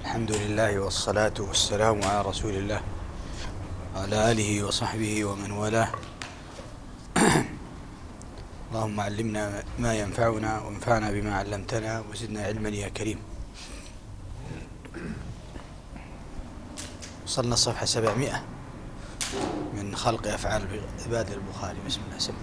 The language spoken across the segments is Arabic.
الحمد لله والصلاة والسلام على رسول الله وعلى آله وصحبه ومن والاه. اللهم علمنا ما ينفعنا وانفعنا بما علمتنا وزدنا علما يا كريم. وصلنا الصفحة 700 من خلق أفعال عباد البخاري. بسم الله سم.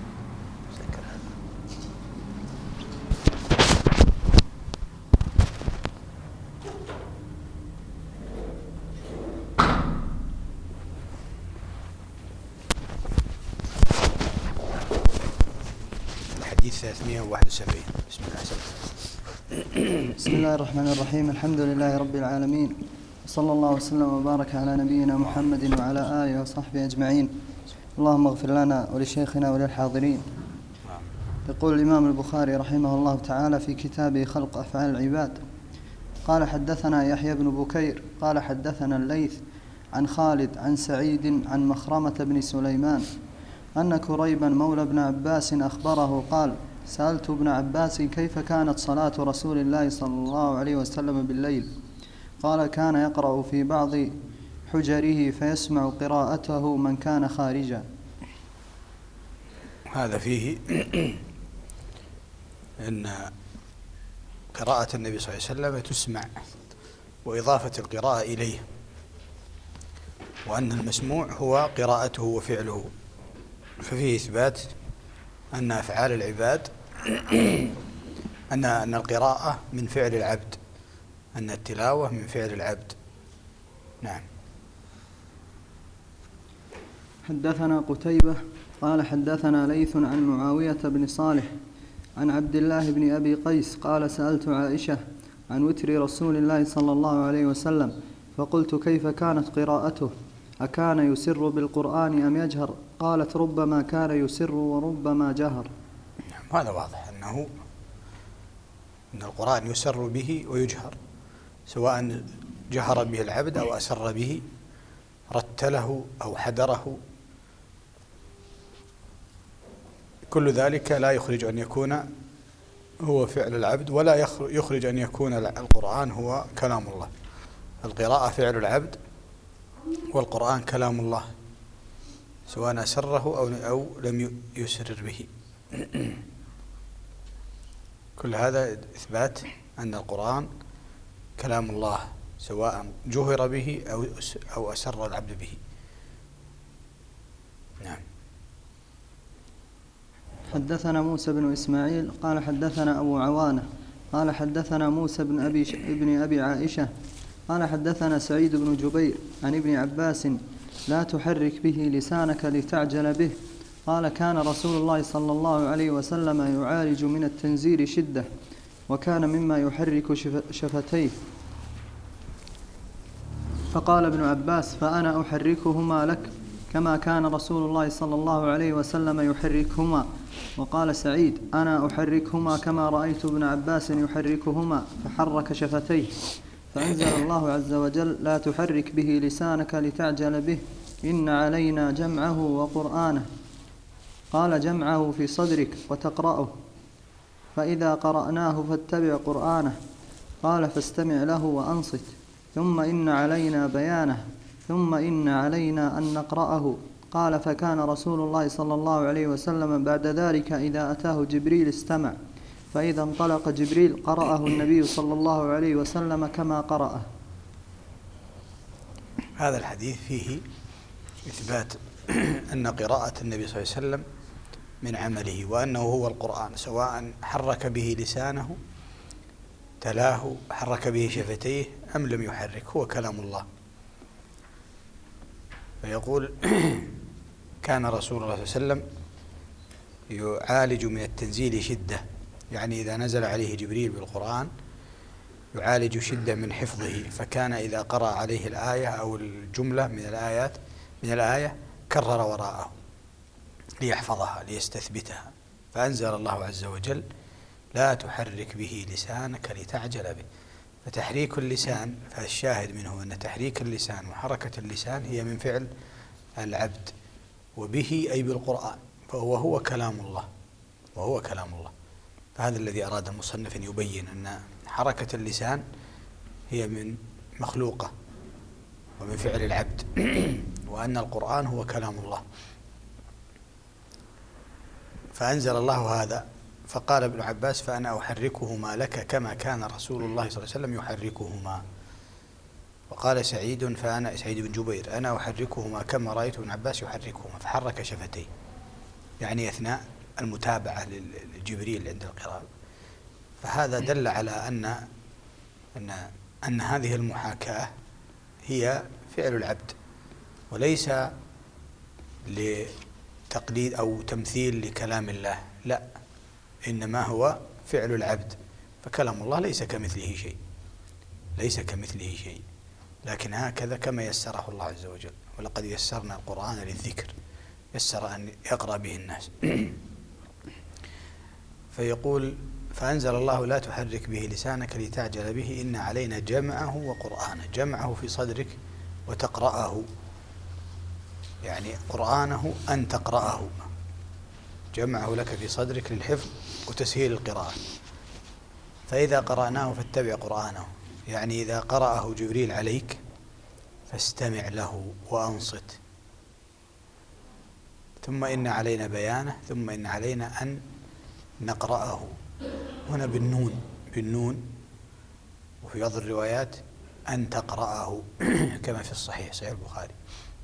الحديث 371. بسم الله سم. بسم الله الرحمن الرحيم. الحمد لله رب العالمين، صلى الله وسلم وبارك على نبينا محمد وعلى آله وصحبه أجمعين. اللهم اغفر لنا ولشيخنا وللحاضرين. يقول الإمام البخاري رحمه الله تعالى في كتابه خلق أفعال العباد: قال حدثنا يحيى بن بكير قال حدثنا الليث عن خالد عن سعيد عن مخرمة بن سليمان أن كريبا مولى ابن عباس أخبره قال: سألت ابن عباس كيف كانت صلاة رسول الله صلى الله عليه وسلم بالليل؟ قال: كان يقرأ في بعض حجره فيسمع قراءته من كان خارجا. هذا فيه أن قراءة النبي صلى الله عليه وسلم تسمع وإضافة القراءة إليه، وأن المسموع هو قراءته وفعله، ففيه إثبات أن أفعال العباد أن القراءة من فعل العبد، أن التلاوة من فعل العبد. نعم. حدثنا قتيبة قال حدثنا ليث عن معاوية بن صالح عن عبد الله بن أبي قيس قال: سألت عائشة عن وتر رسول الله صلى الله عليه وسلم فقلت: كيف كانت قراءته؟ أكان يسر بالقرآن أم يجهر؟ قالت: ربما كان يسر وربما جهر. هذا واضح أن القرآن يسر به ويجهر، سواء جهر به العبد أو أسر به، رتله أو حدره، كل ذلك لا يخرج أن يكون هو فعل العبد، ولا يخرج أن يكون القرآن هو كلام الله. القراءة فعل العبد والقرآن كلام الله، سواء أسره أو لم يسرر به. كل هذا إثبات أن القرآن كلام الله، سواء جهر به أو أسر العبد به. نعم. حدثنا موسى بن إسماعيل قال حدثنا أبو عوانة قال حدثنا موسى بن أبي عائشة قال حدثنا سعيد بن جبير عن ابن عباس: لا تحرك به لسانك لتعجل به. قال: كان رسول الله صلى الله عليه وسلم يعالج من التنزيل شدة، وكان مما يحرك شفتيه. فقال ابن عباس: فأنا أحركهما لك كما كان رسول الله صلى الله عليه وسلم يحركهما. وقال سعيد: أنا أحركهما كما رأيت ابن عباس يحركهما، فحرك شفتيه. فأنزل الله عز وجل: لا تحرك به لسانك لتعجل به، إن علينا جمعه وقرآنه. قال: جمعه في صدرك وتقرأه، فإذا قرأناه فاتبع قرآنه. قال: فاستمع له وأنصت، ثم إن علينا بيانه، ثم إن علينا أن نقرأه. قال: فكان رسول الله صلى الله عليه وسلم بعد ذلك إذا أتاه جبريل استمع، فإذا انطلق جبريل قرأه النبي صلى الله عليه وسلم كما قرأه. هذا الحديث فيه إثبات أن قراءة النبي صلى الله عليه وسلم من عمله، وأنه هو القرآن، سواء حرك به لسانه تلاه، حرك به شفتيه، أم لم يحرك، هو كلام الله. فيقول: كان رسول الله صلى الله عليه وسلم يعالج من التنزيل شدة، يعني إذا نزل عليه جبريل بالقرآن يعالج شدة من حفظه، فكان إذا قرأ عليه الآية أو الجملة من الآية كرر وراءه ليحفظها ليستثبتها. فأنزل الله عز وجل: لا تحرك به لسانك لتعجل به. فتحريك اللسان، فالشاهد منه أن تحريك اللسان وحركة اللسان هي من فعل العبد، وبه أي بالقرآن، فهو كلام الله، وهو كلام الله. فهذا الذي أراد المصنف أن يبين أن حركة اللسان هي من مخلوقة ومن فعل العبد وأن القرآن هو كلام الله. فأنزل الله هذا، فقال ابن عباس: فأنا أحركهما لك كما كان رسول الله صلى الله عليه وسلم يحركهما. وقال سعيد بن جبير: أنا أحركهما كما رأيت ابن عباس يحركهما، فحرك شفتيه، يعني أثناء المتابعة لجبريل عند القراءة. فهذا دل على أن هذه المحاكاة هي فعل العبد، وليس لتقليد أو تمثيل لكلام الله، لا، إنما هو فعل العبد. فكلام الله ليس كمثله شيء، لكن هكذا كما يسره الله عز وجل: ولقد يسرنا القرآن للذكر، يسر أن يقرأ به الناس. فيقول: فأنزل الله: لا تحرك به لسانك لتعجل به، إن علينا جمعه وقرآنه. جمعه في صدرك وتقرأه، يعني قرآنه أن تقرأه، جمعه لك في صدرك للحفظ وتسهيل القراءة. فإذا قرأناه فاتبع قرآنه، يعني إذا قرأه جبريل عليك فاستمع له وأنصت. ثم إن علينا بيانه، ثم إن علينا أن نقرأه. هنا بالنون، وفي بعض الروايات أن تقرأه كما في صحيح البخاري،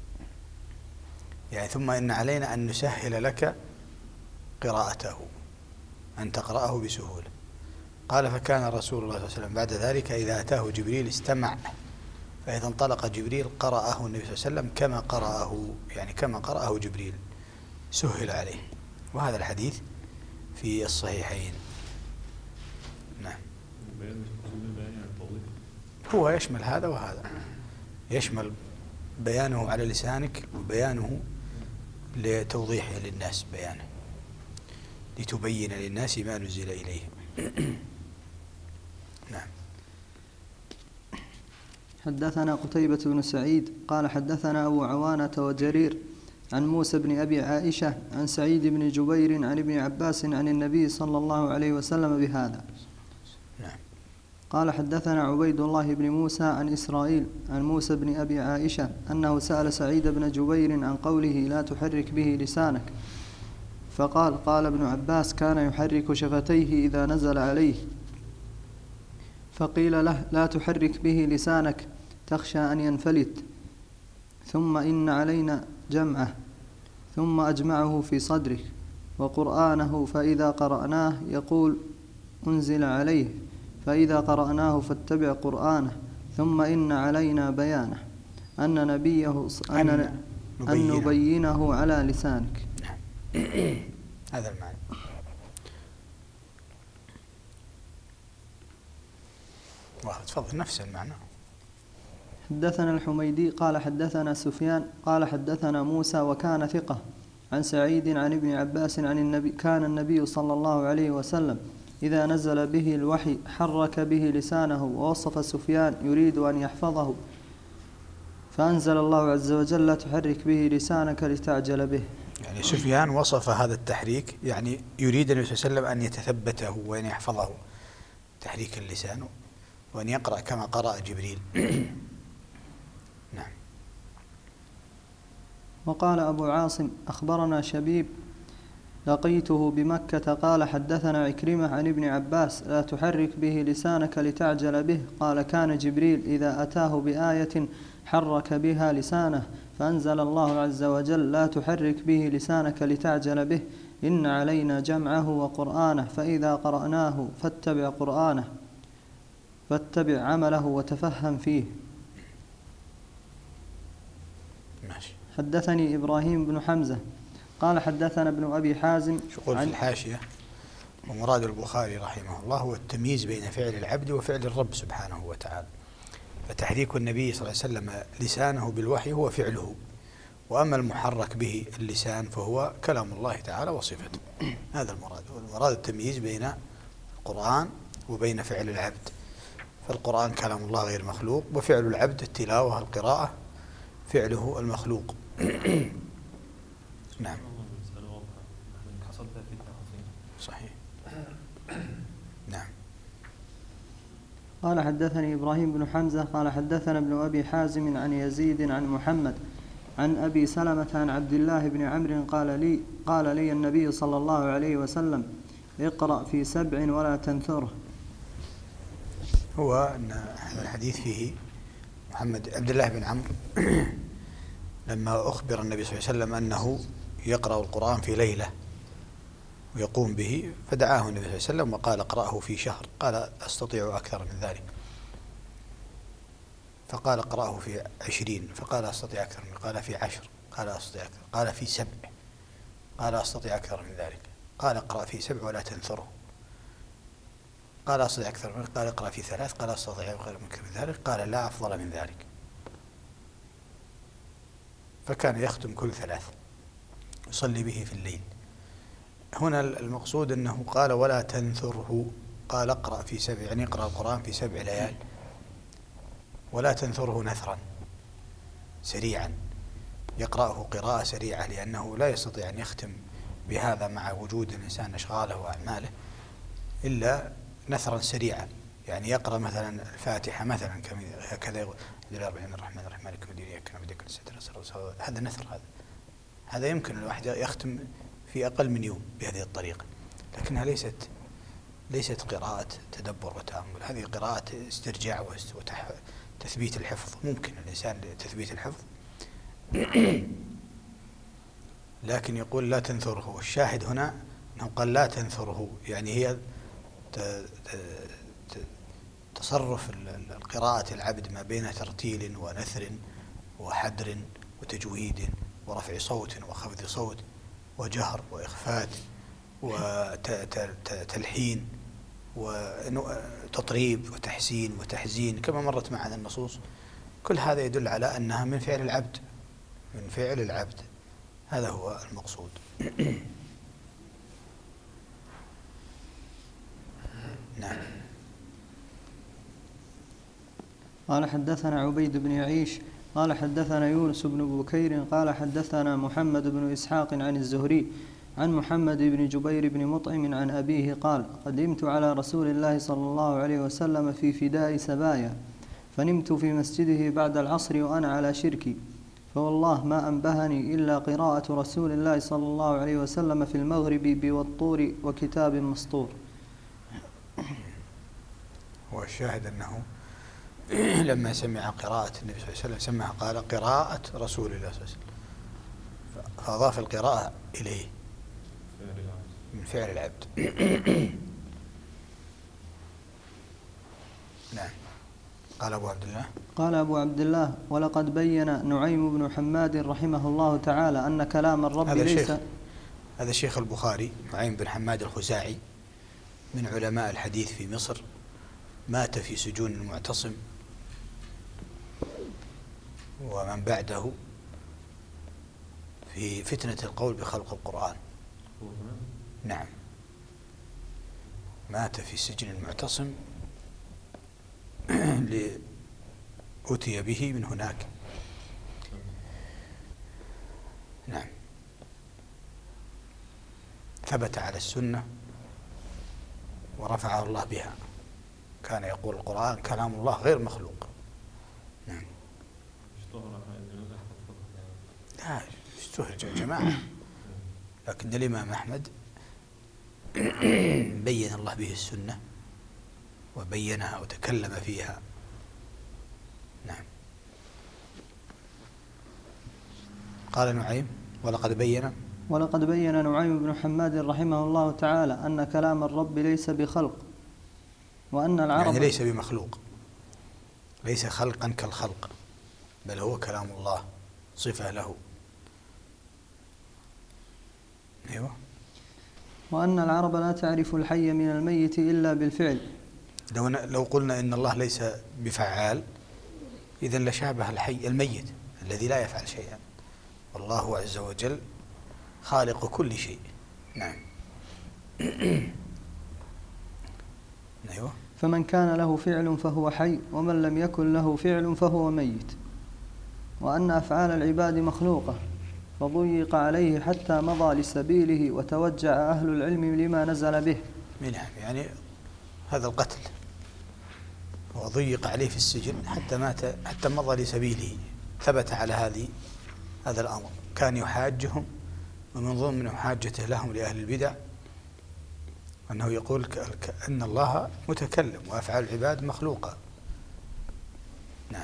يعني ثم إن علينا أن نسهل لك قراءته، أن تقرأه بسهولة. قال: فكان رسول الله صلى الله عليه وسلم بعد ذلك إذا أتاه جبريل استمع، فإذا انطلق جبريل قرأه النبي صلى الله عليه وسلم كما قرأه جبريل، سهل عليه. وهذا الحديث في الصحيحين. نعم. هو يشمل هذا وهذا، يشمل بيانه على لسانك وبيانه لتوضيحه للناس، بيانه لتبين للناس ما نزل إليهم. نعم. حدثنا قتيبة بن سعيد قال حدثنا أبو عوانة وجرير عن موسى بن أبي عائشة عن سعيد بن جبير عن ابن عباس عن النبي صلى الله عليه وسلم بهذا. نعم. قال حدثنا عبيد الله بن موسى عن إسرائيل عن موسى بن أبي عائشة أنه سأل سعيد بن جبير عن قوله: لا تحرك به لسانك، فقال: قال ابن عباس: كان يحرك شفتيه إذا نزل عليه. فقيل له: لا تحرك به لسانك تخشى أن ينفلت. ثم إن علينا جمعه، ثم أجمعه في صدرك، وقرآنه فإذا قرأناه يقول أنزل عليه، فإذا قرأناه فاتبع قرآنه، ثم إن علينا بيانه، أن نبينه على لسانك. هذا المعنى. تفضل، نفس المعنى. حدثنا الحميدي قال حدثنا سفيان قال حدثنا موسى وكان ثقة عن سعيد عن ابن عباس عن النبي: كان النبي صلى الله عليه وسلم إذا نزل به الوحي حرك به لسانه. ووصف سفيان يريد أن يحفظه، فأنزل الله عز وجل: لا تحرك به لسانك لتعجل به. يعني سفيان وصف هذا التحريك، يعني يريد النبي صلى الله عليه وسلم أن يتثبته وأن يحفظه، تحريك اللسان، وأن يقرأ كما قرأ جبريل. نعم. وقال أبو عاصم: أخبرنا شبيب لقيته بمكة قال حدثنا عكرمة عن ابن عباس: لا تحرك به لسانك لتعجل به. قال: كان جبريل إذا أتاه بآية حرك بها لسانه، فأنزل الله عز وجل: لا تحرك به لسانك لتعجل به، إن علينا جمعه وقرآنه، فإذا قرأناه فاتبع قرآنه، فاتبع عمله وتفهم فيه. ماشي. حدثني إبراهيم بن حمزة قال حدثنا ابن أبي حازم. شغل في الحاشية: ومراد البخاري رحمه الله هو التمييز بين فعل العبد وفعل الرب سبحانه وتعالى. فتحريك النبي صلى الله عليه وسلم لسانه بالوحي هو فعله، وأما المحرك به اللسان فهو كلام الله تعالى وصفته. هذا المراد التمييز بين القرآن وبين فعل العبد. فالقرآن كلام الله غير مخلوق، وفعل العبد التلاوة القراءة فعله المخلوق. نعم. صحيح. نعم. قال حدثني إبراهيم بن حمزة قال حدثنا ابن أبي حازم عن يزيد عن محمد عن أبي سلمة عن عبد الله بن عمرو قال لي النبي صلى الله عليه وسلم اقرأ في 7 ولا تنثره. هو أن هذا الحديث فيه عبد الله بن عمرو لما أخبر النبي صلى الله عليه وسلم أنه يقرأ القرآن في ليلة ويقوم به، فدعاه النبي صلى الله عليه وسلم وقال اقرأه في شهر، قال أستطيع أكثر من ذلك، فقال اقرأه في 20، فقال أستطيع أكثر من، قال في 10، قال أستطيع أكثر، قال في 7، قال أستطيع أكثر من ذلك، قال اقرأ في 7 ولا تنثره، قال أستطيع أكثر من، قال اقرأ في 3، قال أستطيع أكثر من ذلك، قال لا أفضل من ذلك، فكان يختم كل 3 يصلي به في الليل. هنا المقصود أنه قال ولا تنثره، قال اقرأ في 7، يعني اقرأ القرآن في 7 ليال، ولا تنثره نثرا سريعا، يقرأه قراءة سريعة، لأنه لا يستطيع أن يختم بهذا مع وجود الإنسان أشغاله وأعماله إلا نثرا سريعا، يعني يقرأ مثلا الفاتحة مثلا هكذا يقول الرحمن الرحيم مالك يوم الدين إياك نعبد وإياك نستعين، هذا نثر، هذا يمكن الواحد يختم في أقل من يوم بهذه الطريقة، لكنها ليست قراءة تدبر وتأمل، هذه قراءة استرجاع وتثبيت الحفظ، ممكن الإنسان تثبيت الحفظ لكن يقول لا تنثره. الشاهد هنا أنه قال لا تنثره، يعني هي تصرف القراءة العبد ما بين ترتيل ونثر وحدر وتجويد ورفع صوت وخفض صوت وجهر وإخفات وتلحين وتطريب وتحسين وتحزين كما مرت معنا النصوص، كل هذا يدل على أنها من فعل العبد، من فعل العبد، هذا هو المقصود. نعم. قال حدثنا عبيد بن يعيش قال حدثنا يونس بن بكير قال حدثنا محمد بن إسحاق عن الزهري عن محمد بن جبير بن مطعم عن أبيه قال قدمت على رسول الله صلى الله عليه وسلم في فداء سبايا، فنمت في مسجده بعد العصر وأنا على شركي، فوالله ما أنبهني إلا قراءة رسول الله صلى الله عليه وسلم في المغرب بوالطور وكتاب مسطور. والشاهد أنه لما سمع قراءة النبي صلى الله عليه وسلم سمعها قال قراءة رسول الله صلى الله عليه وسلم، فأضاف القراءة إليه من فعل العبد. نعم. قال أبو عبد الله ولقد بين نعيم بن حماد رحمه الله تعالى أن كلام الرب ليس. هذا شيخ البخاري نعيم بن حماد الخزاعي من علماء الحديث في مصر، مات في سجون المعتصم ومن بعده في فتنة القول بخلق القرآن. نعم، مات في سجن المعتصم أتي به من هناك. نعم، ثبت على السنة ورفعه الله بها، كان يقول القرآن كلام الله غير مخلوق. نعم. لا اشتهر جماعة، لكن الإمام أحمد بين الله به السنة وبينها وتكلم فيها. نعم. قال نعيم ولقد بين نعيم بن حماد رحمه الله تعالى أن كلام الرب ليس بخلق، وأن العرب يعني ليس بمخلوق، ليس خلقا كالخلق، بل هو كلام الله صفة له. أيوة. وأن العرب لا تعرف الحي من الميت إلا بالفعل. لو قلنا إن الله ليس بفعال إذن لشابه الحي الميت الذي لا يفعل شيئا، والله عز وجل خالق كل شيء. نعم. أيوة. فمن كان له فعل فهو حي، ومن لم يكن له فعل فهو ميت. وأن أفعال العباد مخلوقة، فضيق عليه حتى مضى لسبيله وتوجع أهل العلم لما نزل به. نعم، يعني هذا القتل وضيق عليه في السجن حتى مات، حتى مضى لسبيله، ثبت على هذا الأمر. كان يحاجهم، ومن ضمن محاجته لهم لأهل البدع أنه يقول أن الله متكلم وأفعال العباد مخلوقة. نعم.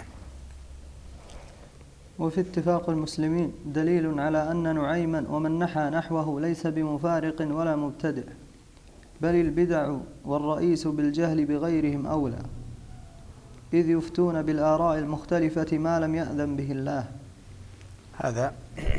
وفي اتفاق المسلمين دليل على أن نعيما ومن نحى نحوه ليس بمفارق ولا مبتدع، بل البدع والرئيس بالجهل بغيرهم أولى، إذ يفتون بالآراء المختلفة ما لم يأذن به الله. هذا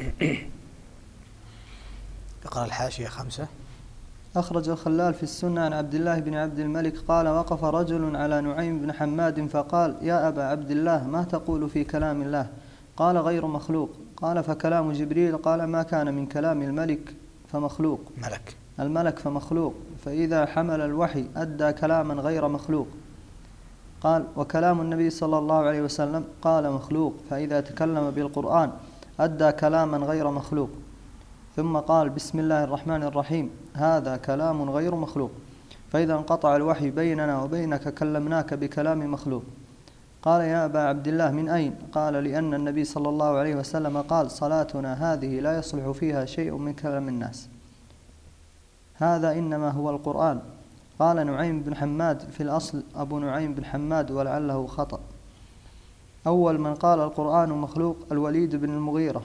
اقرأ الحاشية 5. أخرج الخلال في السنة عن عبد الله بن عبد الملك قال: وقف رجل على نعيم بن حماد فقال: يا أبا عبد الله، ما تقول في كلام الله؟ قال: غير مخلوق. قال: فكلام جبريل؟ قال: ما كان من كلام الملك فمخلوق. الملك فمخلوق، فإذا حمل الوحي أدى كلاما غير مخلوق. قال: وكلام النبي صلى الله عليه وسلم؟ قال: مخلوق، فإذا تكلم بالقرآن أدى كلاما غير مخلوق. ثم قال: بسم الله الرحمن الرحيم، هذا كلام غير مخلوق، فإذا انقطع الوحي بيننا وبينك كلمناك بكلام مخلوق. قال: يا أبا عبد الله، من أين؟ قال: لأن النبي صلى الله عليه وسلم قال: صلاتنا هذه لا يصلح فيها شيء من كلام الناس، هذا إنما هو القرآن. قال نعيم بن حماد: في الأصل أبو نعيم بن حماد ولعله خطأ. أول من قال القرآن مخلوق الوليد بن المغيرة.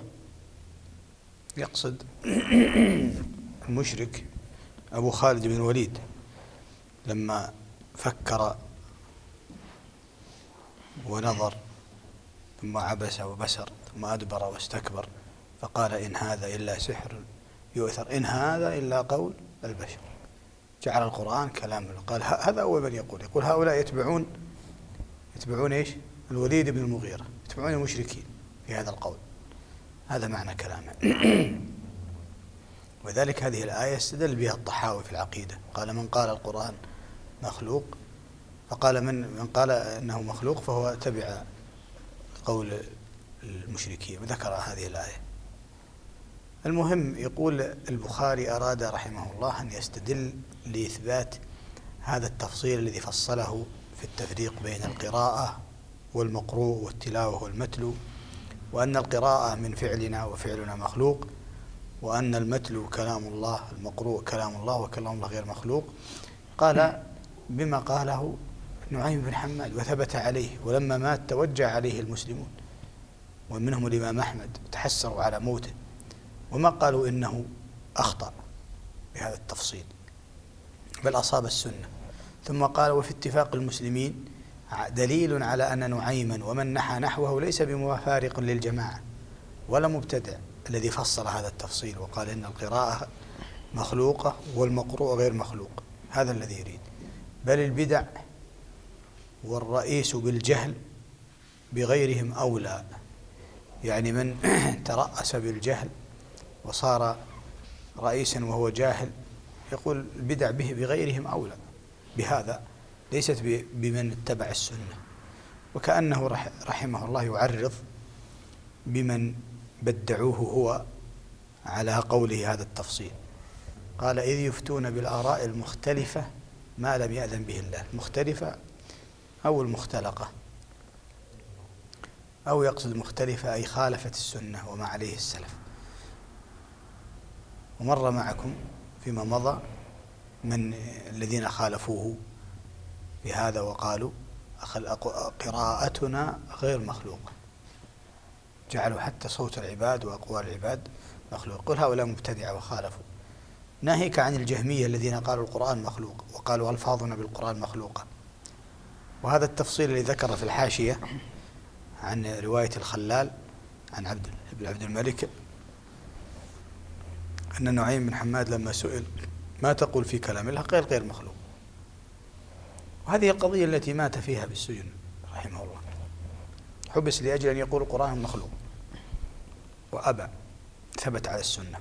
يقصد المشرك أبو خالد بن الوليد لما فكر ونظر ثم عبس وبسر ثم أدبر واستكبر فقال: إن هذا إلا سحر يؤثر، إن هذا إلا قول البشر. جعل القرآن كلام. قال هذا أول من يقول هؤلاء يتبعون إيش؟ الوليد بن المغيرة، يتبعون المشركين في هذا القول. هذا معنى كلامه. وذلك هذه الآية استدل بها الطحاوي في العقيدة، قال: من قال القرآن مخلوق، فقال من قال إنه مخلوق فهو تبع قول المشركين، وذكر هذه الآية. المهم، يقول البخاري أراد رحمه الله أن يستدل لإثبات هذا التفصيل الذي فصله في التفريق بين القراءة والمقروء والتلاوة والمتلو، وأن القراءة من فعلنا وفعلنا مخلوق، وأن المتلو كلام الله، المقروء كلام الله، وكلام الله غير مخلوق. قال بما قاله نعيم بن حماد وثبت عليه، ولما مات توجع عليه المسلمون ومنهم الإمام أحمد تحسروا على موته، وما قالوا إنه أخطأ بهذا التفصيل بل أصاب السنة. ثم قال: وفي اتفاق المسلمين دليل على أن نعيما ومن نحى نحوه ليس بمفارق للجماعة ولا مبتدع الذي فصل هذا التفصيل وقال إن القراءة مخلوقة والمقروء غير مخلوق. هذا الذي يريد. بل البدع والرئيس بالجهل بغيرهم أولى، يعني من ترأس بالجهل وصار رئيسا وهو جاهل، يقول البدع به بغيرهم أولى بهذا، ليست بمن اتبع السنة. وكأنه رحمه الله يعرض بمن بدعوه هو على قوله هذا التفصيل. قال: إذ يفتون بالآراء المختلفة ما لم يأذن به الله. المختلفة أو المختلقة، أو يقصد المختلفة أي خالفت السنة وما عليه السلف. ومر معكم فيما مضى من الذين خالفوه بهذا وقالوا قراءتنا غير مخلوقة، جعلوا حتى صوت العباد وأقوال العباد مخلوق. قل هؤلاء مبتدعة وخالفوا. ناهيك عن الجهمية الذين قالوا القرآن مخلوق وقالوا ألفاظنا بالقرآن مخلوقة. وهذا التفصيل الذي ذكر في الحاشية عن رواية الخلال عن عبد الملك أن نعيم بن حماد لما سئل: ما تقول في كلام الله؟ قال: غير مخلوق. وهذه القضية التي مات فيها بالسجن رحمه الله، حبس لأجل أن يقول القرآن مخلوق وأبى، ثبت على السنة.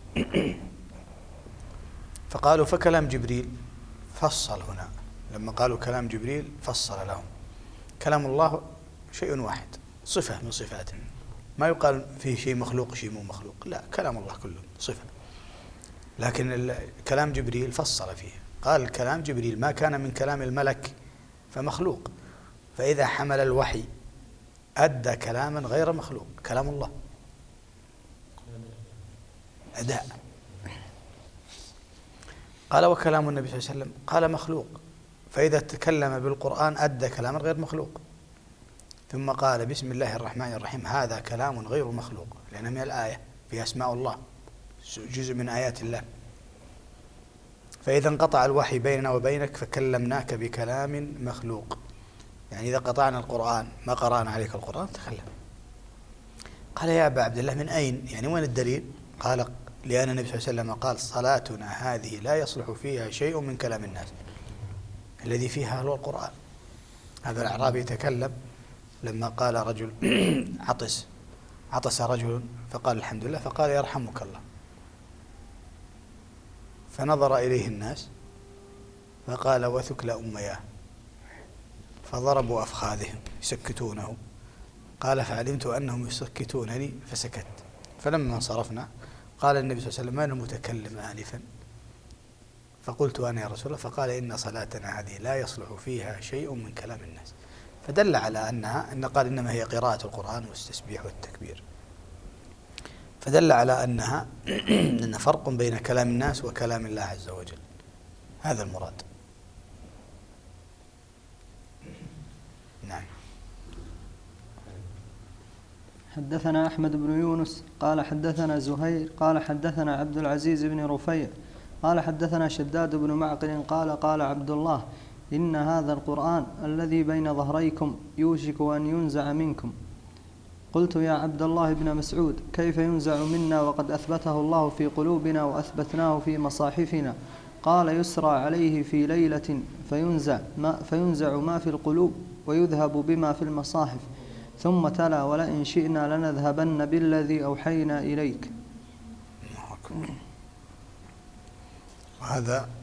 فقالوا: فكلام جبريل فصل هنا. لما قالوا كلام جبريل فصل لهم. كلام الله شيء واحد، صفة من صفاته، ما يقال فيه شيء مخلوق شيء مو مخلوق، لا، كلام الله كله صفة. لكن كلام جبريل فصل فيه، قال: كلام جبريل ما كان من كلام الملك فمخلوق، فإذا حمل الوحي أدى كلاما غير مخلوق، كلام الله أداء. قال وكلام النبي صلى الله عليه وسلم قال مخلوق، فإذا تكلم بالقرآن أدى كلاما غير مخلوق. ثم قال بسم الله الرحمن الرحيم هذا كلام غير مخلوق، لأن من الآية في أسماء الله جزء من آيات الله. فإذا انقطع الوحي بيننا وبينك فكلمناك بكلام مخلوق، يعني إذا قطعنا القرآن ما قرأنا عليك القرآن تكلم. قال يا أبا عبد الله من أين؟ يعني وين الدليل؟ قال لأن النبي صلى الله عليه وسلم قال صلاتنا هذه لا يصلح فيها شيء من كلام الناس، الذي فيها هو القرآن. هذا الأعرابي يتكلم لما قال رجل عطس رجل فقال الحمد لله، فقال يرحمك الله، فنظر إليه الناس فقال وثكل أمياه، فضربوا أفخاذهم يسكتونه. قال فعلمت أنهم يسكتونني فسكت. فلما انصرفنا قال النبي صلى الله عليه وسلم من المتكلم آنفا؟ فقلت أنا يا رسول الله. فقال إن صلاتنا هذه لا يصلح فيها شيء من كلام الناس. فدل على أنها قال إنما هي قراءة القرآن والتسبيح والتكبير، فدل على أنها أن فرق بين كلام الناس وكلام الله عز وجل. هذا المراد. نعم. حدثنا أحمد بن يونس قال حدثنا زهير قال حدثنا عبد العزيز بن رفيع قال حدثنا شداد بن معقل قال قال عبد الله إن هذا القرآن الذي بين ظهريكم يوشك أن ينزع منكم. قلت يا عبد الله بن مسعود كيف ينزع منا وقد أثبته الله في قلوبنا وأثبتناه في مصاحفنا؟ قال يسرى عليه في ليلة فينزع ما في القلوب ويذهب بما في المصاحف. ثم تلا ولئن شئنا لنذهبن بالذي أوحينا إليك. وهذا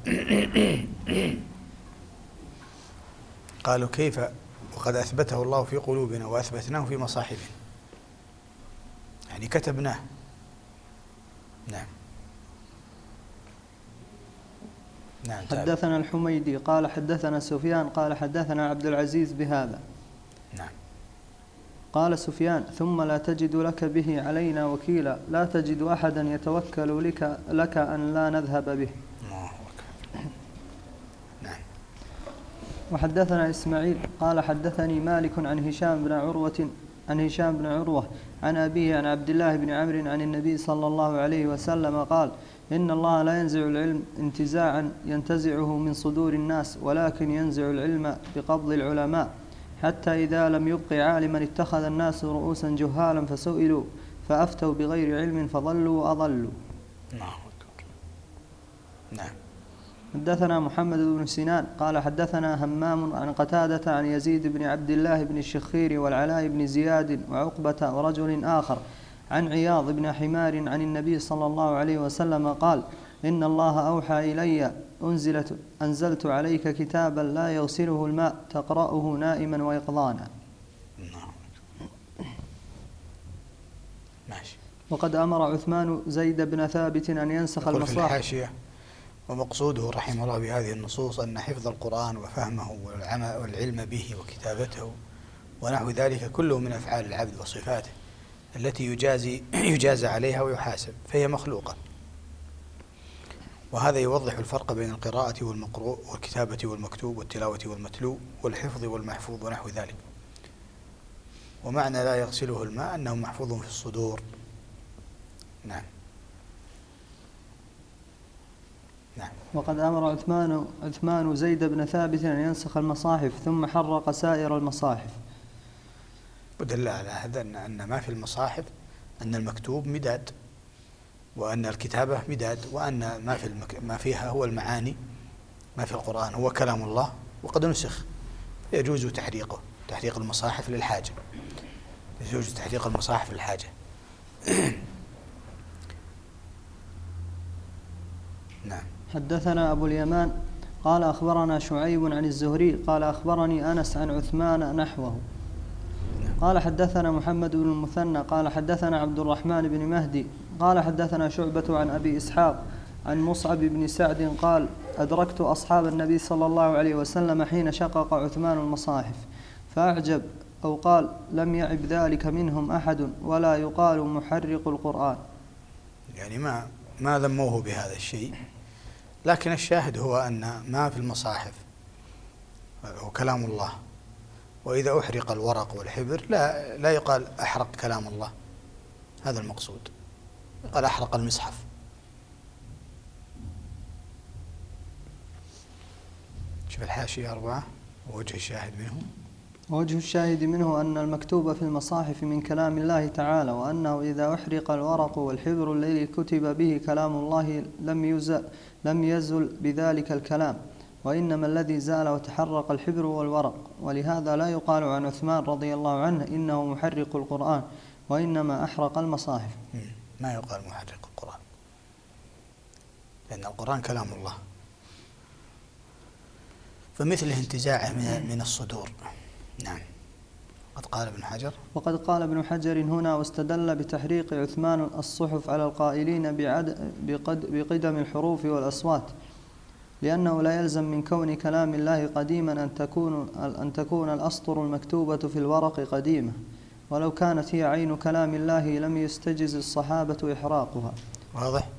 قالوا كيف وقد أثبته الله في قلوبنا وأثبتناه في مصاحفنا، يعني كتبناه. نعم. نعم. حدثنا الحميدي قال حدثنا سفيان قال حدثنا عبد العزيز بهذا. نعم. قال سفيان ثم لا تجد لك به علينا وكيلا، لا تجد أحدا يتوكل لك أن لا نذهب به. نعم. وحدثنا إسماعيل قال حدثني مالك عن هشام بن عروة عن أبيه عن عبد الله بن عمرو عن النبي صلى الله عليه وسلم قال إن الله لا ينزع العلم انتزاعا ينتزعه من صدور الناس، ولكن ينزع العلم بقبض العلماء، حتى إذا لم يبق عالما اتخذ الناس رؤوسا جهالا فسئلوا فأفتوا بغير علم فضلوا وأضلوا. نعم. حدثنا محمد بن سنان قال حدثنا همام عن قتادة عن يزيد بن عبد الله بن الشخير والعلاء بن زياد وعقبة ورجل آخر عن عياض بن حمار عن النبي صلى الله عليه وسلم قال إن الله أوحى إلي أنزلت عليك كتابا لا يغسله الماء تقرأه نائما ويقظانا. ماشي. وقد أمر عثمان زيد بن ثابت أن ينسخ المصاحف. في الحاشية ومقصوده رحمه الله بهذه النصوص أن حفظ القرآن وفهمه والعلم به وكتابته ونحو ذلك كله من أفعال العبد وصفاته التي يجازى عليها ويحاسب، فهي مخلوقة. وهذا يوضح الفرق بين القراءة والمقروء والكتابة والمكتوب والتلاوة والمتلو والحفظ والمحفوظ ونحو ذلك. ومعنى لا يغسله الماء أنه محفوظ في الصدور. نعم. نعم. وقد أمر عثمان زيد بن ثابت أن ينسخ المصاحف ثم حرق سائر المصاحف. ودل على هذا أن ما في المصاحف أن المكتوب مداد، وأن الكتابة مداد، وأن ما فيها هو المعاني، ما في القرآن هو كلام الله وقد نسخ، يجوز تحريق المصاحف للحاجة، يجوز تحريق المصاحف للحاجة. نعم. حدثنا أبو اليمان قال أخبرنا شعيب عن الزهري قال أخبرني أنس عن عثمان نحوه. قال حدثنا محمد بن المثنى قال حدثنا عبد الرحمن بن مهدي قال حدثنا شعبة عن أبي إسحاق عن مصعب بن سعد قال أدركت أصحاب النبي صلى الله عليه وسلم حين شقق عثمان المصاحف فأعجب أو قال لم يعب ذلك منهم أحد ولا يقال محرق القرآن. يعني ما ذموه بهذا الشيء، لكن الشاهد هو أن ما في المصاحف هو كلام الله، وإذا أحرق الورق والحبر لا يقال أحرق كلام الله، هذا المقصود، يقال أحرق المصحف. شوف الحاشية 4 ووجه الشاهد منه. ووجه الشاهد منه أن المكتوب في المصاحف من كلام الله تعالى، وأنه إذا أحرق الورق والحبر الذي كتب به كلام الله لم يزل بذلك الكلام، وإنما الذي زال وتحرق الحبر والورق. ولهذا لا يقال عن عثمان رضي الله عنه إنه محرق القرآن، وإنما أحرق المصاحف. ما يقال محرق القرآن، لأن القرآن كلام الله، فمثله انتزاعه من الصدور. نعم. وقد قال ابن حجر هنا: واستدل بتحريق عثمان الصحف على القائلين بقدم الحروف والأصوات، لأنه لا يلزم من كون كلام الله قديما أن تكون الأسطر المكتوبة في الورق قديمة، ولو كانت هي عين كلام الله لم يستجز الصحابة إحراقها. واضح؟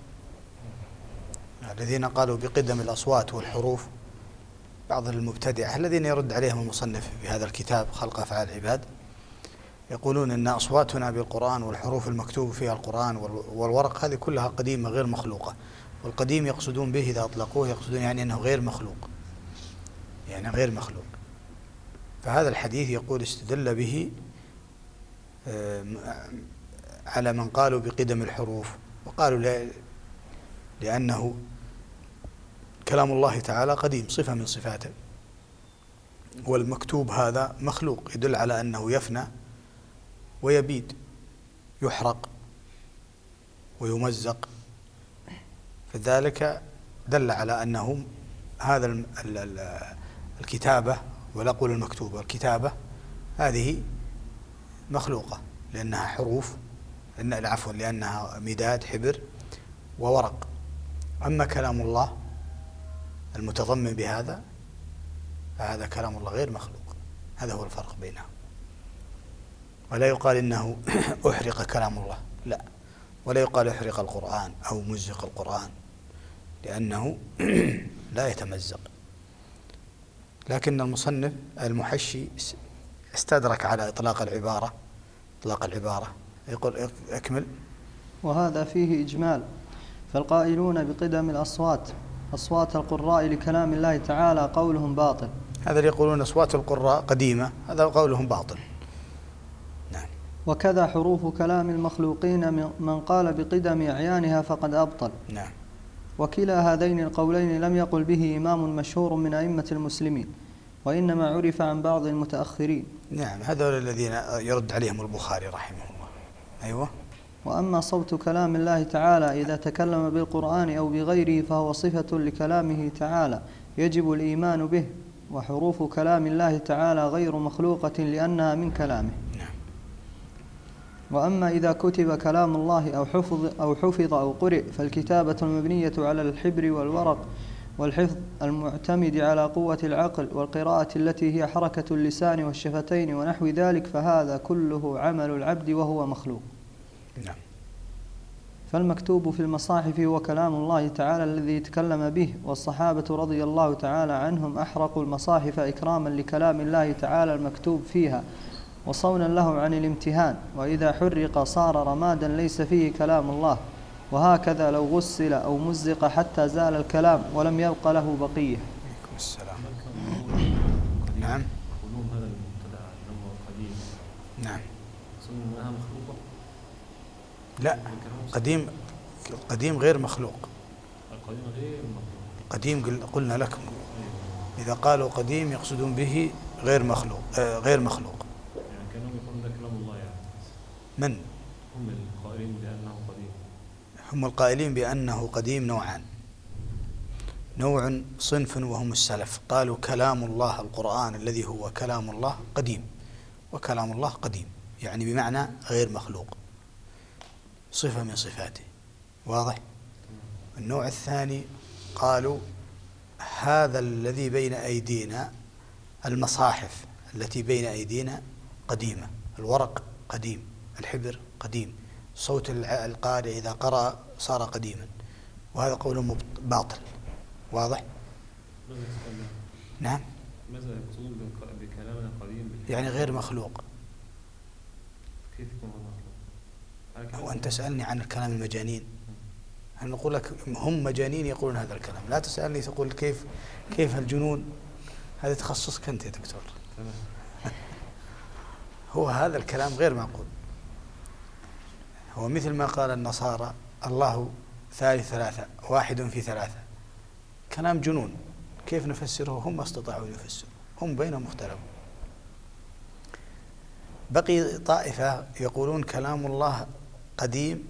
الذين قالوا بقدم الأصوات والحروف بعض المبتدعة الذين يرد عليهم المصنف في هذا الكتاب خلق أفعال العباد، يقولون أن أصواتنا بالقرآن والحروف المكتوب فيها القرآن والورق هذه كلها قديمة غير مخلوقة، والقديم يقصدون به إذا أطلقوه يقصدون يعني أنه غير مخلوق، يعني غير مخلوق. فهذا الحديث يقول استدل به على من قالوا بقدم الحروف، وقالوا لأنه كلام الله تعالى قديم صفة من صفاته، والمكتوب هذا مخلوق يدل على أنه يفنى ويبيد، يحرق ويمزق، فذلك دل على أنه هذا الكتابة، ولا أقول المكتوبة، الكتابة هذه مخلوقة لأنها حروف، عفوا لأنها مداد حبر وورق. أما كلام الله المتضمن بهذا فهذا كلام الله غير مخلوق، هذا هو الفرق بينهم. ولا يقال إنه أحرق كلام الله، لا، ولا يقال أحرق القرآن أو مزق القرآن، لأنه لا يتمزق. لكن المصنف المحشي استدرك على إطلاق العبارة يقول أكمل. وهذا فيه إجمال، فالقائلون بقدم أصوات القراء لكلام الله تعالى قولهم باطل. هذا اللي يقولون أصوات القراء قديمة هذا قولهم باطل. نعم. وكذا حروف كلام المخلوقين من قال بقدم أعيانها فقد أبطل. نعم. وكلا هذين القولين لم يقل به إمام مشهور من أئمة المسلمين، وإنما عرف عن بعض المتأخرين. نعم، هذول الذين يرد عليهم البخاري رحمه الله. أيوة. وأما صوت كلام الله تعالى إذا تكلم بالقرآن أو بغيره فهو صفة لكلامه تعالى يجب الإيمان به، وحروف كلام الله تعالى غير مخلوقة لأنها من كلامه. وأما إذا كتب كلام الله أو حفظ أو قرئ فالكتابة المبنية على الحبر والورق والحفظ المعتمد على قوة العقل، والقراءة التي هي حركة اللسان والشفتين ونحو ذلك، فهذا كله عمل العبد وهو مخلوق. نعم. فالمكتوب في المصاحف هو كلام الله تعالى الذي تكلم به، والصحابة رضي الله تعالى عنهم أحرقوا المصاحف إكراما لكلام الله تعالى المكتوب فيها وصونا له عن الامتهان، وإذا حرق صار رمادا ليس فيه كلام الله، وهكذا لو غسل أو مزق حتى زال الكلام ولم يبق له بقية. عليكم السلام. نعم. هذا المبتدع أنه قديم. نعم. أنها مخلوقة. لا، قديم غير مخلوق. القديم غير مخلوق. قديم قلنا لكم إذا قالوا قديم يقصدون به غير مخلوق. غير مخلوق. يعني كانوا يقولون ده كلام الله يعني. من؟ هم القائلين بأنه قديم. هم القائلين بأنه قديم نوعان. نوع صنف وهم السلف قالوا كلام الله القرآن الذي هو كلام الله قديم، وكلام الله قديم يعني بمعنى غير مخلوق، صفة من صفاته. واضح؟ النوع الثاني قالوا هذا الذي بين أيدينا المصاحف التي بين أيدينا قديمة، الورق قديم، الحبر قديم، صوت القارئ إذا قرأ صار قديما، وهذا قول باطل. واضح؟ ماذا تتكلم؟ نعم. ماذا يقصدون بكلامنا قديم؟ يعني غير مخلوق. كيف يكون غير مخلوق؟ وأنت تسألني عن الكلام المجانين، أنا نقول لك هم مجانين يقولون هذا الكلام، لا تسألني تقول كيف الجنون، هذا تخصصك أنت يا دكتور. هو هذا الكلام غير معقول. هو مثل ما قال النصارى الله ثالث ثلاثة، واحد في ثلاثة، كلام جنون. كيف نفسره؟ هم ما استطاعوا يفسروا، هم بينهم مختلفون. بقي طائفة يقولون كلام الله قديم،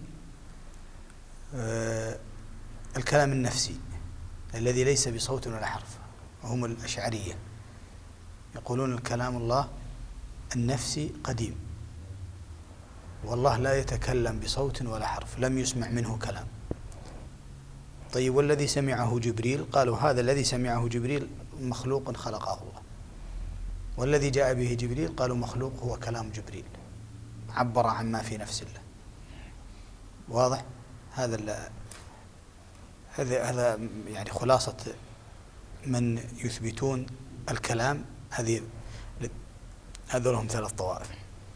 الكلام النفسي الذي ليس بصوت ولا حرف، وهم الأشعرية، يقولون الكلام الله النفسي قديم، والله لا يتكلم بصوت ولا حرف، لم يسمع منه كلام. طيب والذي سمعه جبريل؟ قالوا هذا الذي سمعه جبريل مخلوق خلقه الله، والذي جاء به جبريل قالوا مخلوق، هو كلام جبريل عبر عما في نفس الله. واضح؟ هذا يعني خلاصة من يثبتون الكلام. هذول هم ثلاث طوائف.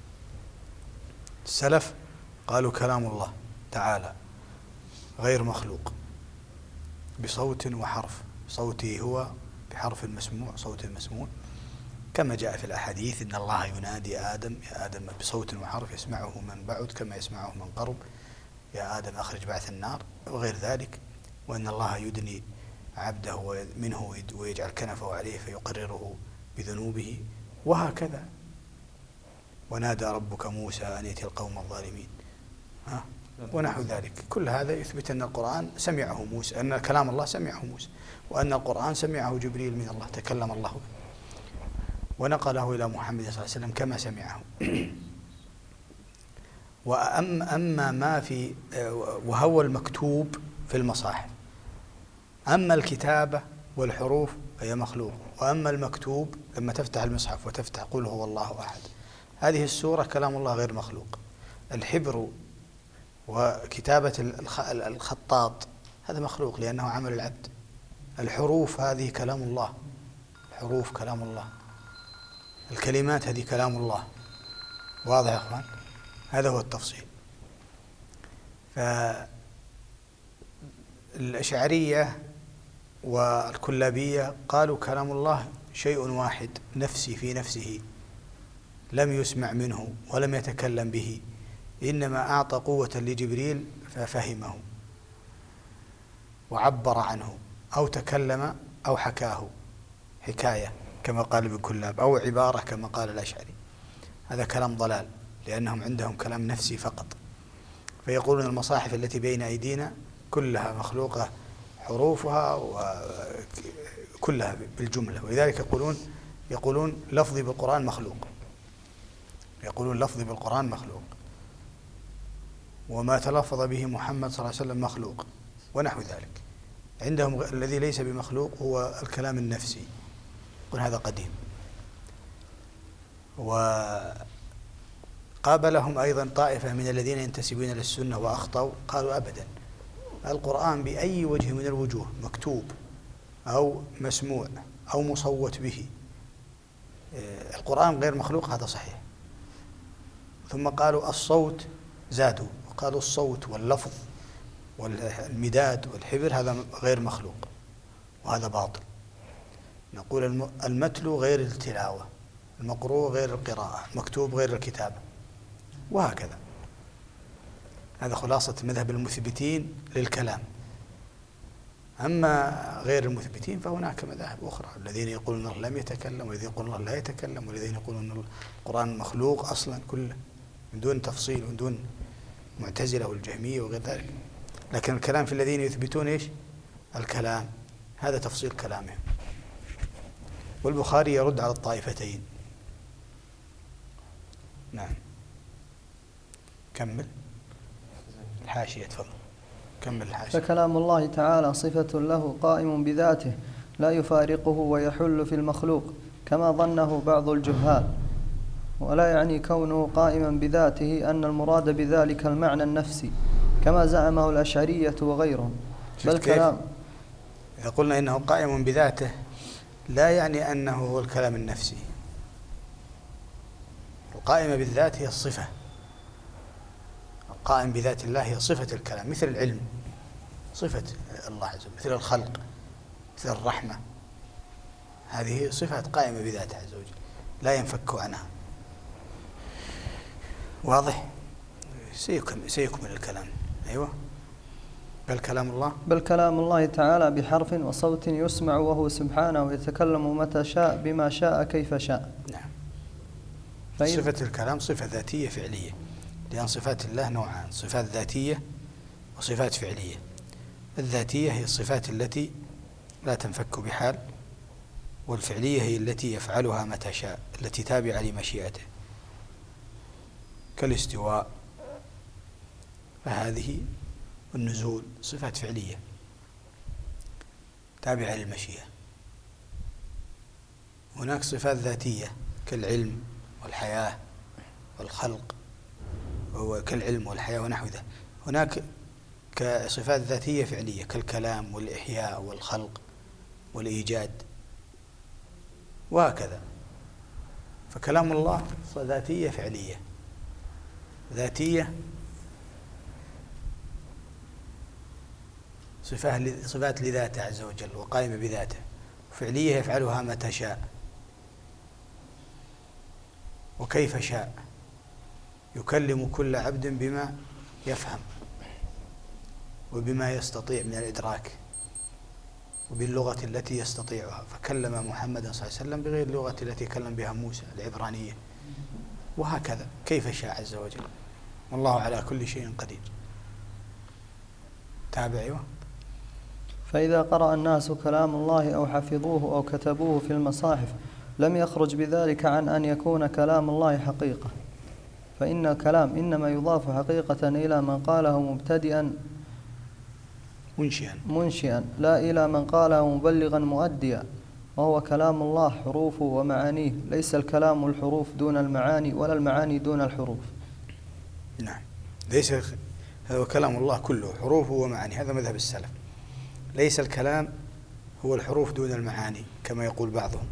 السلف قالوا كلام الله تعالى غير مخلوق بصوت وحرف، صوته هو بحرف مسموع، صوت مسموع، كما جاء في الأحاديث إن الله ينادي آدم يا آدم بصوت وحرف يسمعه من بعد كما يسمعه من قرب، يا آدم أخرج بعث النار، وغير ذلك. وأن الله يدني عبده منه ويجعل كنفه عليه فيقرره بذنوبه، وهكذا. ونادى ربك موسى أن يأتي القوم الظالمين، ونحو ذلك. كل هذا يثبت أن القرآن سمعه موسى، أن كلام الله سمعه موسى، وأن القرآن سمعه جبريل من الله، تكلم الله به ونقله إلى محمد صلى الله عليه وسلم كما سمعه. وأما ما في وهو المكتوب في المصاحف، أما الكتابة والحروف فهي مخلوق، وأما المكتوب لما تفتح المصحف وتفتح قل هو الله أحد، هذه السورة كلام الله غير مخلوق. الحبر وكتابة الخطاط هذا مخلوق لأنه عمل العبد. الحروف هذه كلام الله، الحروف كلام الله، الكلمات هذه كلام الله. واضح يا أخوان؟ هذا هو التفصيل. فالأشعرية والكلابية قالوا كلام الله شيء واحد نفسي في نفسه، لم يسمع منه ولم يتكلم به، إنما أعطى قوة لجبريل ففهمه وعبر عنه، أو تكلم أو حكاه حكاية كما قال ابن كلاب، أو عبارة كما قال الأشعري. هذا كلام ضلال، لأنهم عندهم كلام نفسي فقط. فيقولون المصاحف التي بين أيدينا كلها مخلوقة، حروفها وكلها بالجملة. ولذلك يقولون لفظي بالقرآن مخلوق، يقولون لفظي بالقرآن مخلوق، وما تلفظ به محمد صلى الله عليه وسلم مخلوق، ونحو ذلك. عندهم الذي ليس بمخلوق هو الكلام النفسي، يقول هذا قديم. وقابلهم أيضا طائفة من الذين ينتسبون إلى السنة وأخطأوا، قالوا أبدا، القرآن بأي وجه من الوجوه مكتوب أو مسموع أو مصوت به، القرآن غير مخلوق، هذا صحيح. ثم قالوا الصوت، زادوا وقالوا الصوت واللفظ والمداد والحبر هذا غير مخلوق، وهذا باطل. نقول المتلو غير التلاوة، المقروء غير القراءة، المكتوب غير الكتابة، وهكذا. هذا خلاصة مذهب المثبتين للكلام. أما غير المثبتين فهناك مذاهب أخرى، الذين يقولون الله لم يتكلم، والذين يقولون الله لا يتكلم، والذين يقولون أن القرآن مخلوق أصلا كله من دون تفصيل ومن دون معتزلة والجهمية وغير ذلك. لكن الكلام في الذين يثبتون إيش؟ الكلام، هذا تفصيل كلامهم. والبخاري يرد على الطائفتين. نعم، كمل الحاشية، تفضل كمل الحاشية. فكلام الله تعالى صفة له قائم بذاته لا يفارقه ويحل في المخلوق، كما ظنه بعض الجهال، ولا يعني كونه قائما بذاته أن المراد بذلك المعنى النفسي كما زعمه الأشعرية وغيرهم. بل كلام إذا قلنا إنه قائم بذاته لا يعني أنه هو الكلام النفسي. القائمة بالذات هي الصفة، القائم بذات الله هي صفة الكلام، مثل العلم صفة الله عز وجل، مثل الخلق، مثل الرحمة، هذه صفات قائمة بذاته عز وجل لا ينفك عنها. واضح؟ سيكمل الكلام. أيوة. بل كلام الله تعالى بحرف وصوت يسمع، وهو سبحانه يتكلم متى شاء بما شاء كيف شاء. نعم. صفة الكلام صفة ذاتية فعلية، لأن صفات الله نوعان: صفات ذاتية وصفات فعلية. الذاتية هي الصفات التي لا تنفك بحال، والفعلية هي التي يفعلها متى شاء، التي تابعة لمشيئته، كالاستواء، فهذه النزول صفات فعلية تابعة للمشيئة. هناك صفات ذاتية كالعلم والحياة والخلق، كالعلم والحياة ونحو ذلك. هناك كصفات ذاتية فعلية كالكلام والإحياء والخلق والإيجاد وهكذا. فكلام الله ذاتية فعلية. ذاتية صفات لذاته عز وجل وقائمة بذاته، فعلية يفعلها متى شاء وكيف شاء، يكلم كل عبد بما يفهم وبما يستطيع من الإدراك وباللغة التي يستطيعها. فكلم محمدا صلى الله عليه وسلم بغير اللغة التي كلم بها موسى، العبرانية، وهكذا كيف شاء عز وجل. والله على كل شيء قدير. تابع. أيوه. فإذا قرأ الناس كلام الله أو حفظوه أو كتبوه في المصاحف لم يخرج بذلك عن أن يكون كلام الله حقيقة، فإن الكلام إنما يضاف حقيقة إلى من قاله مبتدئا منشئا لا إلى من قاله مبلغا مؤديا، وهو كلام الله حروفه ومعانيه، ليس الكلام الحروف دون المعاني ولا المعاني دون الحروف. نعم، ليس هو كلام الله كله حروفه ومعاني، هذا مذهب السلف. ليس الكلام هو الحروف دون المعاني كما يقول بعضهم،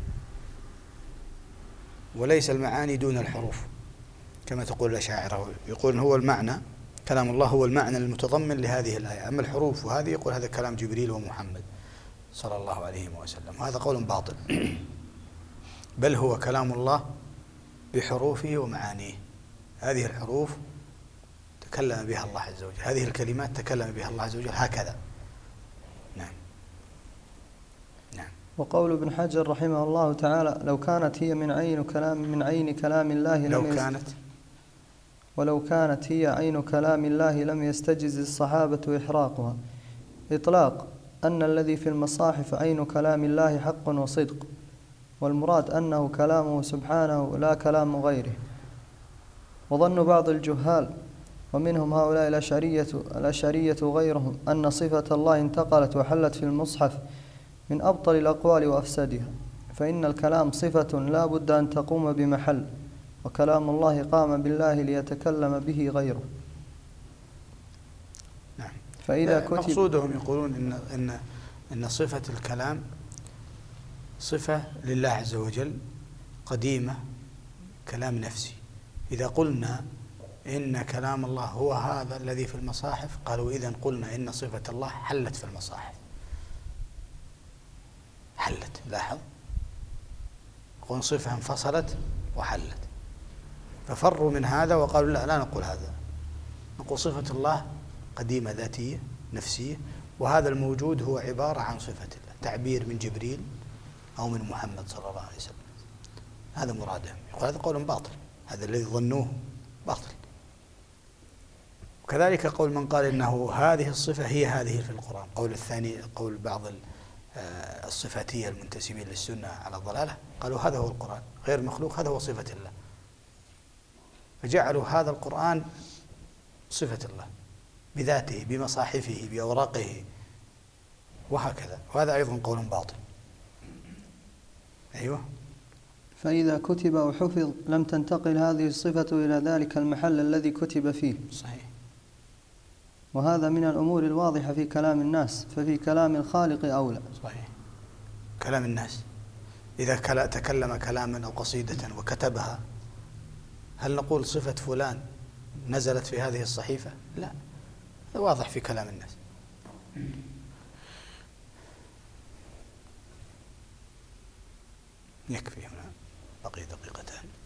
وليس المعاني دون الحروف كما تقول الأشاعرة. يقول هو المعنى، كلام الله هو المعنى المتضمن لهذه الآية، أما الحروف وهذه يقول هذا كلام جبريل ومحمد صلى الله عليه وسلم، وهذا قول باطل. بل هو كلام الله بحروفه ومعانيه. هذه الحروف تكلم بها الله عز وجل، هذه الكلمات تكلم بها الله عز وجل هكذا. نعم. نعم. وقول ابن حجر رحمه الله تعالى: لو كانت هي عين كلام الله ولو كانت هي عين كلام الله لم يستجز الصحابة إحراقها. إطلاق أن الذي في المصاحف عين كلام الله حق وصدق، والمراد أنه كلامه سبحانه لا كلام غيره. وظن بعض الجهال ومنهم هؤلاء الأشعرية وغيرهم أن صفة الله انتقلت وحلت في المصحف من أبطل الأقوال وأفسدها، فإن الكلام صفة لا بد أن تقوم بمحل، وكلام الله قام بالله ليتكلم به غيره. نعم. فإذا كتب مقصودهم يقولون إن صفة الكلام صفة لله عز وجل قديمة، كلام نفسي. إذا قلنا إن كلام الله هو هذا الذي في المصاحف، قالوا إذن قلنا إن صفة الله حلت في المصاحف. حلت، لاحظ، يقولون صفة انفصلت وحلت، ففروا من هذا وقالوا لا نقول هذا، نقول صفة الله قديمة ذاتية نفسية، وهذا الموجود هو عبارة عن صفة الله، تعبير من جبريل أو من محمد صلى الله عليه وسلم. هذا مرادهم. يقول هذا قول باطل، هذا الذي ظنوه باطل. وكذلك قول من قال إنه هذه الصفة هي هذه في القرآن. قول الثاني، قول بعض الصفاتية المنتسبين للسنة على الضلالة، قالوا هذا هو القرآن غير مخلوق، هذا هو صفة الله، فجعلوا هذا القرآن صفة الله بذاته بمصاحفه بأوراقه وهكذا، وهذا أيضا قول باطل. أيوه. فإذا كتب أو حفظ لم تنتقل هذه الصفة إلى ذلك المحل الذي كتب فيه. صحيح. وهذا من الأمور الواضحة في كلام الناس، ففي كلام الخالق أولى. صحيح. كلام الناس إذا تكلم كلاما أو قصيدة وكتبها، هل نقول صفة فلان نزلت في هذه الصحيفة؟ لا، هذا واضح في كلام الناس. يكفي هنا، بقي دقيقتان.